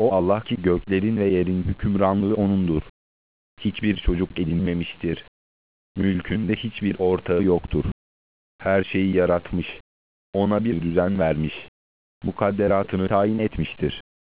O Allah ki göklerin ve yerin hükümranlığı O'nundur. Hiçbir çocuk edinmemiştir. Mülkünde hiçbir ortağı yoktur. Her şeyi yaratmış. Ona bir düzen vermiş. Mukadderatını tayin etmiştir.